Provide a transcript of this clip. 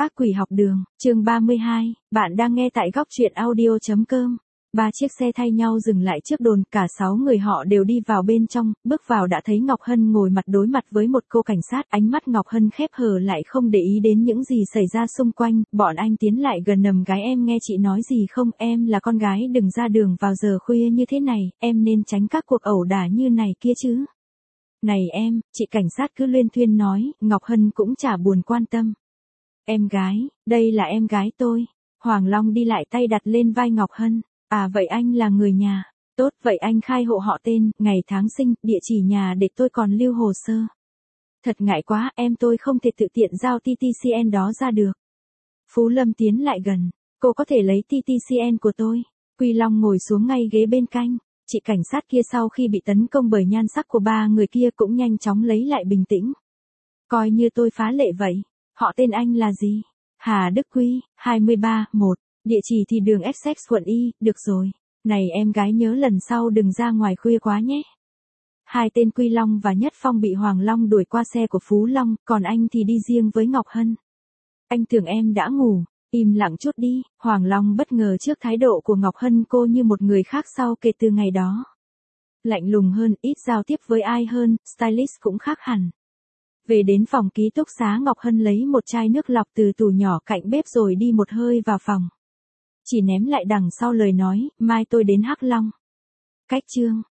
Ác quỷ học đường, chương 32, bạn đang nghe tại góc truyện audio.com. Ba chiếc xe thay nhau dừng lại trước đồn, cả 6 người họ đều đi vào bên trong, bước vào đã thấy Ngọc Hân ngồi mặt đối mặt với một cô cảnh sát, ánh mắt Ngọc Hân khép hờ lại không để ý đến những gì xảy ra xung quanh, bọn anh tiến lại gần nầm gái em nghe chị nói gì không, em là con gái đừng ra đường vào giờ khuya như thế này, em nên tránh các cuộc ẩu đả như này kia chứ. Này em, chị cảnh sát cứ luyên thuyên nói, Ngọc Hân cũng chả buồn quan tâm. Em gái, đây là em gái tôi. Hoàng Long đi lại tay đặt lên vai Ngọc Hân. À vậy anh là người nhà. Tốt, vậy anh khai hộ họ tên, ngày tháng sinh, địa chỉ nhà để tôi còn lưu hồ sơ. Thật ngại quá, em tôi không thể tự tiện giao TTCN đó ra được. Phú Lâm tiến lại gần. Cô có thể lấy TTCN của tôi. Quy Long ngồi xuống ngay ghế bên cạnh. Chị cảnh sát kia sau khi bị tấn công bởi nhan sắc của ba người kia cũng nhanh chóng lấy lại bình tĩnh. Coi như tôi phá lệ vậy. Họ tên anh là gì? Hà Đức Quy, 23, 1. Địa chỉ thì đường Essex quận Y, được rồi. Này em gái nhớ lần sau đừng ra ngoài khuya quá nhé. Hai tên Quy Long và Nhất Phong bị Hoàng Long đuổi qua xe của Phú Long, còn anh thì đi riêng với Ngọc Hân. Anh tưởng em đã ngủ, im lặng chút đi. Hoàng Long bất ngờ trước thái độ của Ngọc Hân, cô như một người khác sau kể từ ngày đó. Lạnh lùng hơn, ít giao tiếp với ai hơn, stylist cũng khác hẳn. Về đến phòng ký túc xá, Ngọc Hân lấy một chai nước lọc từ tủ nhỏ cạnh bếp rồi đi một hơi vào phòng. Chỉ ném lại đằng sau lời nói, mai tôi đến Hắc Long. Cách chương